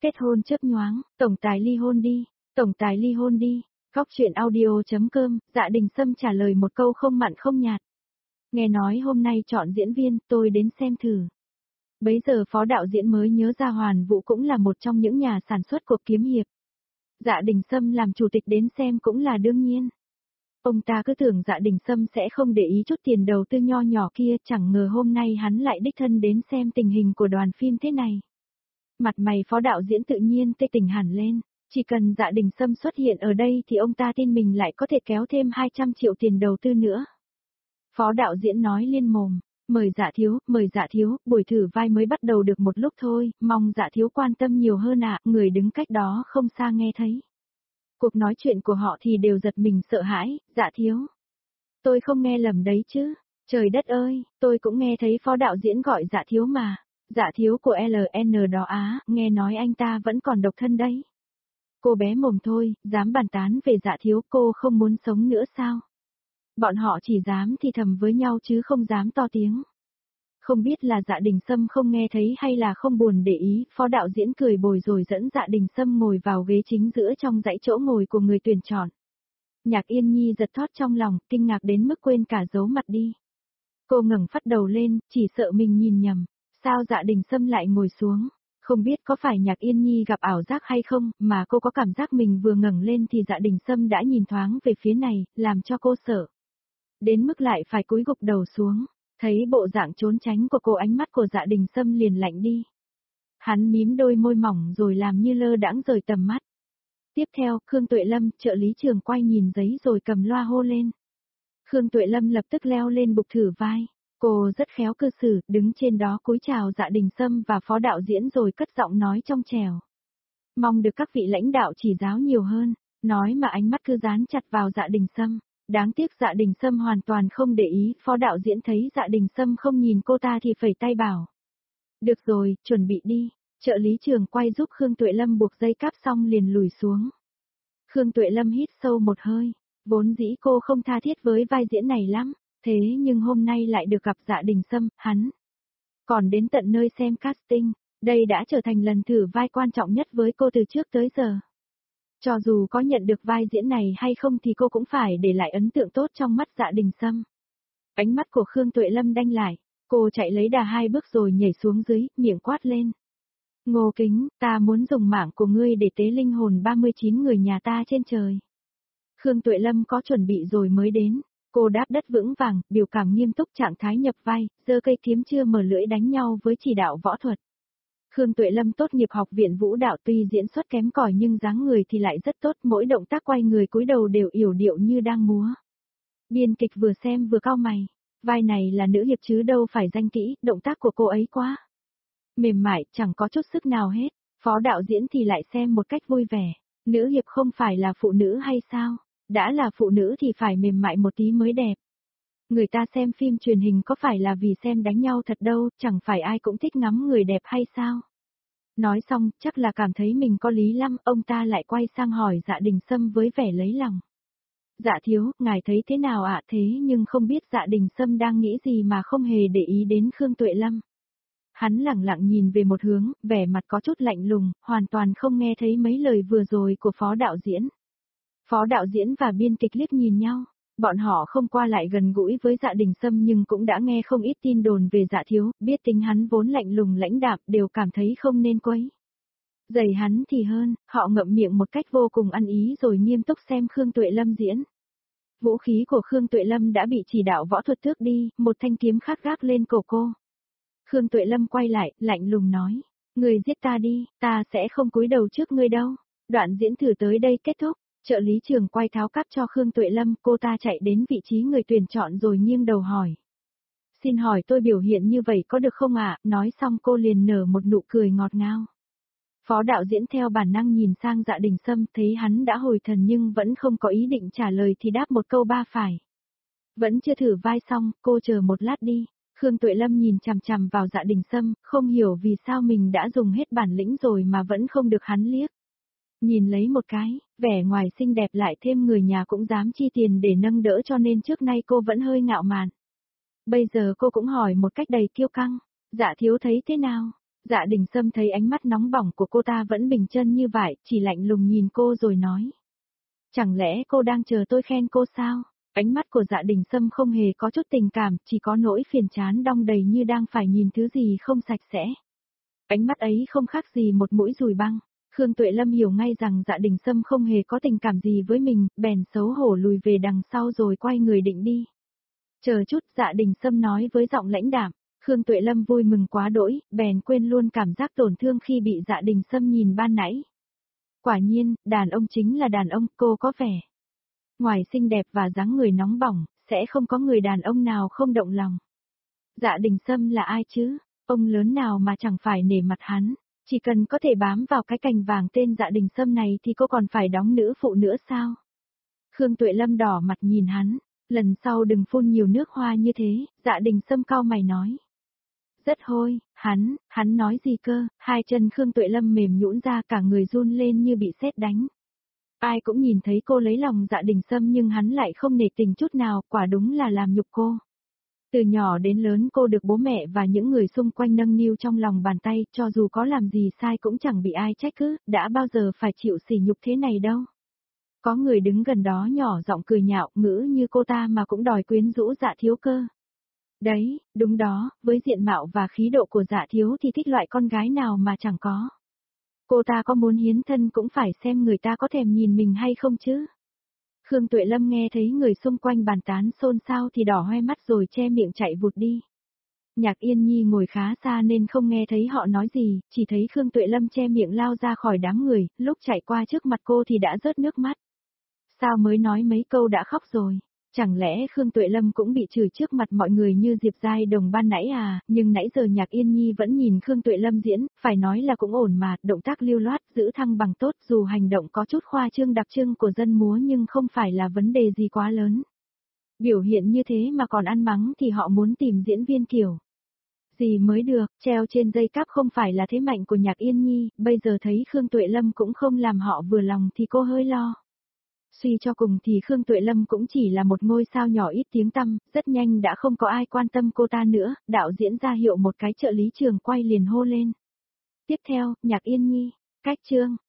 Kết hôn chớp nhoáng, tổng tài ly hôn đi, tổng tài ly hôn đi. Góc truyện audio.com, Dạ Đình Sâm trả lời một câu không mặn không nhạt. Nghe nói hôm nay chọn diễn viên, tôi đến xem thử. Bấy giờ phó đạo diễn mới nhớ ra Hoàn Vũ cũng là một trong những nhà sản xuất cuộc kiếm hiệp. Dạ Đình Sâm làm chủ tịch đến xem cũng là đương nhiên. Ông ta cứ tưởng Dạ Đình Sâm sẽ không để ý chút tiền đầu tư nho nhỏ kia, chẳng ngờ hôm nay hắn lại đích thân đến xem tình hình của đoàn phim thế này. Mặt mày phó đạo diễn tự nhiên tê tỉnh hẳn lên, chỉ cần Dạ Đình Sâm xuất hiện ở đây thì ông ta tin mình lại có thể kéo thêm 200 triệu tiền đầu tư nữa. Phó đạo diễn nói liên mồm, mời Dạ Thiếu, buổi thử vai mới bắt đầu được một lúc thôi, mong Dạ Thiếu quan tâm nhiều hơn ạ, người đứng cách đó không xa nghe thấy. Cuộc nói chuyện của họ thì đều giật mình sợ hãi, Dạ Thiếu. Tôi không nghe lầm đấy chứ, trời đất ơi, tôi cũng nghe thấy phó đạo diễn gọi Dạ Thiếu mà. Dạ Thiếu của LN đó á, nghe nói anh ta vẫn còn độc thân đấy. Cô bé mồm thôi, dám bàn tán về Dạ Thiếu, cô không muốn sống nữa sao? Bọn họ chỉ dám thì thầm với nhau chứ không dám to tiếng. Không biết là Dạ Đình Sâm không nghe thấy hay là không buồn để ý, phó đạo diễn cười bồi rồi dẫn Dạ Đình Sâm ngồi vào ghế chính giữa trong dãy chỗ ngồi của người tuyển chọn. Nhạc Yên Nhi giật thót trong lòng, kinh ngạc đến mức quên cả giấu mặt đi. Cô ngẩng phát đầu lên, chỉ sợ mình nhìn nhầm. Sao Dạ Đình Sâm lại ngồi xuống? Không biết có phải Nhạc Yên Nhi gặp ảo giác hay không, mà cô có cảm giác mình vừa ngẩng lên thì Dạ Đình Sâm đã nhìn thoáng về phía này, làm cho cô sợ. Đến mức lại phải cúi gục đầu xuống, thấy bộ dạng trốn tránh của cô, ánh mắt của Dạ Đình Sâm liền lạnh đi. Hắn mím đôi môi mỏng rồi làm như lơ đãng rời tầm mắt. Tiếp theo, Khương Tuệ Lâm, trợ lý trường quay nhìn giấy rồi cầm loa hô lên. Khương Tuệ Lâm lập tức leo lên bục thử vai. Cô rất khéo cư xử, đứng trên đó cúi chào Dạ Đình Sâm và phó đạo diễn rồi cất giọng nói trong trẻo. Mong được các vị lãnh đạo chỉ giáo nhiều hơn, nói mà ánh mắt cứ dán chặt vào Dạ Đình Sâm. Đáng tiếc Dạ Đình Sâm hoàn toàn không để ý, phó đạo diễn thấy Dạ Đình Sâm không nhìn cô ta thì phẩy tay bảo. Được rồi, chuẩn bị đi. Trợ lý trường quay giúp Khương Tuệ Lâm buộc dây cáp xong liền lùi xuống. Khương Tuệ Lâm hít sâu một hơi, vốn dĩ cô không tha thiết với vai diễn này lắm. Thế nhưng hôm nay lại được gặp Dạ Đình Sâm, hắn còn đến tận nơi xem casting, đây đã trở thành lần thử vai quan trọng nhất với cô từ trước tới giờ. Cho dù có nhận được vai diễn này hay không thì cô cũng phải để lại ấn tượng tốt trong mắt Dạ Đình Sâm. Ánh mắt của Khương Tuệ Lâm đanh lại, cô chạy lấy đà 2 bước rồi nhảy xuống dưới, miệng quát lên. Ngô Kính, ta muốn dùng mạng của ngươi để tế linh hồn 39 người nhà ta trên trời. Khương Tuệ Lâm có chuẩn bị rồi mới đến. Cô đáp đất vững vàng, biểu cảm nghiêm túc, trạng thái nhập vai, giơ cây kiếm chưa mở lưỡi đánh nhau với chỉ đạo võ thuật. Khương Tuệ Lâm tốt nghiệp học viện vũ đạo, tuy diễn xuất kém cỏi nhưng dáng người thì lại rất tốt, mỗi động tác quay người cúi đầu đều yểu điệu như đang múa. Biên kịch vừa xem vừa cau mày, vai này là nữ hiệp chứ đâu phải danh kỹ, động tác của cô ấy quá mềm mại, chẳng có chút sức nào hết. Phó đạo diễn thì lại xem một cách vui vẻ, nữ hiệp không phải là phụ nữ hay sao? Đã là phụ nữ thì phải mềm mại một tí mới đẹp. Người ta xem phim truyền hình có phải là vì xem đánh nhau thật đâu, chẳng phải ai cũng thích ngắm người đẹp hay sao? Nói xong, chắc là cảm thấy mình có lý lắm, ông ta lại quay sang hỏi Dạ Đình Sâm với vẻ lấy lòng. Dạ Thiếu, ngài thấy thế nào ạ? Thế nhưng không biết Dạ Đình Sâm đang nghĩ gì mà không hề để ý đến Khương Tuệ Lâm. Hắn lẳng lặng nhìn về một hướng, vẻ mặt có chút lạnh lùng, hoàn toàn không nghe thấy mấy lời vừa rồi của phó đạo diễn. Phó đạo diễn và biên kịch liếc nhìn nhau, bọn họ không qua lại gần gũi với Dạ Đình Sâm nhưng cũng đã nghe không ít tin đồn về Dạ Thiếu, biết tính hắn vốn lạnh lùng lãnh đạm, đều cảm thấy không nên quấy rầy hắn thì hơn, họ ngậm miệng một cách vô cùng ăn ý rồi nghiêm túc xem Khương Tuệ Lâm diễn. Vũ khí của Khương Tuệ Lâm đã bị chỉ đạo võ thuật tước đi, một thanh kiếm khác gác lên cổ cô. Khương Tuệ Lâm quay lại, lạnh lùng nói, người giết ta đi, ta sẽ không cúi đầu trước ngươi đâu. Đoạn diễn thử tới đây kết thúc. Trợ lý trường quay tháo cáp cho Khương Tuệ Lâm, cô ta chạy đến vị trí người tuyển chọn rồi nghiêng đầu hỏi. Xin hỏi tôi biểu hiện như vậy có được không ạ? Nói xong cô liền nở một nụ cười ngọt ngào. Phó đạo diễn theo bản năng nhìn sang Dạ Đình Sâm, thấy hắn đã hồi thần nhưng vẫn không có ý định trả lời thì đáp một câu ba phải. Vẫn chưa thử vai xong, cô chờ một lát đi. Khương Tuệ Lâm nhìn chằm chằm vào Dạ Đình Sâm, không hiểu vì sao mình đã dùng hết bản lĩnh rồi mà vẫn không được hắn liếc. Nhìn lấy một cái, vẻ ngoài xinh đẹp lại thêm người nhà cũng dám chi tiền để nâng đỡ cho nên trước nay cô vẫn hơi ngạo mạn. Bây giờ cô cũng hỏi một cách đầy kiêu căng, Dạ Thiếu thấy thế nào? Dạ Đình Sâm thấy ánh mắt nóng bỏng của cô ta vẫn bình chân như vậy, chỉ lạnh lùng nhìn cô rồi nói. Chẳng lẽ cô đang chờ tôi khen cô sao? Ánh mắt của Dạ Đình Sâm không hề có chút tình cảm, chỉ có nỗi phiền chán đong đầy như đang phải nhìn thứ gì không sạch sẽ. Ánh mắt ấy không khác gì một mũi dùi băng. Khương Tuệ Lâm hiểu ngay rằng Dạ Đình Sâm không hề có tình cảm gì với mình, bèn xấu hổ lùi về đằng sau rồi quay người định đi. Chờ chút, Dạ Đình Sâm nói với giọng lãnh đạm. Khương Tuệ Lâm vui mừng quá đỗi, bèn quên luôn cảm giác tổn thương khi bị Dạ Đình Sâm nhìn ban nãy. Quả nhiên, đàn ông chính là đàn ông, cô có vẻ. Ngoài xinh đẹp và dáng người nóng bỏng, sẽ không có người đàn ông nào không động lòng. Dạ Đình Sâm là ai chứ? Ông lớn nào mà chẳng phải nể mặt hắn. Chỉ cần có thể bám vào cái cành vàng tên Dạ Đình Sâm này thì cô còn phải đóng nữ phụ nữa sao? Khương Tuệ Lâm đỏ mặt nhìn hắn. Lần sau đừng phun nhiều nước hoa như thế, Dạ Đình Sâm cau mày nói. Rất hôi, hắn nói gì cơ? Hai chân Khương Tuệ Lâm mềm nhũn ra, cả người run lên như bị sét đánh. Ai cũng nhìn thấy cô lấy lòng Dạ Đình Sâm nhưng hắn lại không nể tình chút nào, quả đúng là làm nhục cô. Từ nhỏ đến lớn cô được bố mẹ và những người xung quanh nâng niu trong lòng bàn tay, cho dù có làm gì sai cũng chẳng bị ai trách cứ, đã bao giờ phải chịu sỉ nhục thế này đâu. Có người đứng gần đó nhỏ giọng cười nhạo, ngữ như cô ta mà cũng đòi quyến rũ Dạ thiếu cơ. Đấy, đúng đó, với diện mạo và khí độ của Dạ thiếu thì thích loại con gái nào mà chẳng có. Cô ta có muốn hiến thân cũng phải xem người ta có thèm nhìn mình hay không chứ. Khương Tuệ Lâm nghe thấy người xung quanh bàn tán xôn xao thì đỏ hoe mắt rồi che miệng chạy vụt đi. Nhạc Yên Nhi ngồi khá xa nên không nghe thấy họ nói gì, chỉ thấy Khương Tuệ Lâm che miệng lao ra khỏi đám người, lúc chạy qua trước mặt cô thì đã rớt nước mắt. Sao mới nói mấy câu đã khóc rồi? Chẳng lẽ Khương Tuệ Lâm cũng bị chửi trước mặt mọi người như Diệp Giai Đồng ban nãy à, nhưng nãy giờ Nhạc Yên Nhi vẫn nhìn Khương Tuệ Lâm diễn, phải nói là cũng ổn mà, động tác lưu loát, giữ thăng bằng tốt, dù hành động có chút khoa trương đặc trưng của dân múa nhưng không phải là vấn đề gì quá lớn. Biểu hiện như thế mà còn ăn mắng thì họ muốn tìm diễn viên kiểu gì mới được, treo trên dây cáp không phải là thế mạnh của Nhạc Yên Nhi, bây giờ thấy Khương Tuệ Lâm cũng không làm họ vừa lòng thì cô hơi lo. Suy cho cùng thì Khương Tuệ Lâm cũng chỉ là một ngôi sao nhỏ ít tiếng tăm, rất nhanh đã không có ai quan tâm cô ta nữa, đạo diễn ra hiệu một cái trợ lý trường quay liền hô lên. Tiếp theo, Nhạc Yên Nhi, cách chương.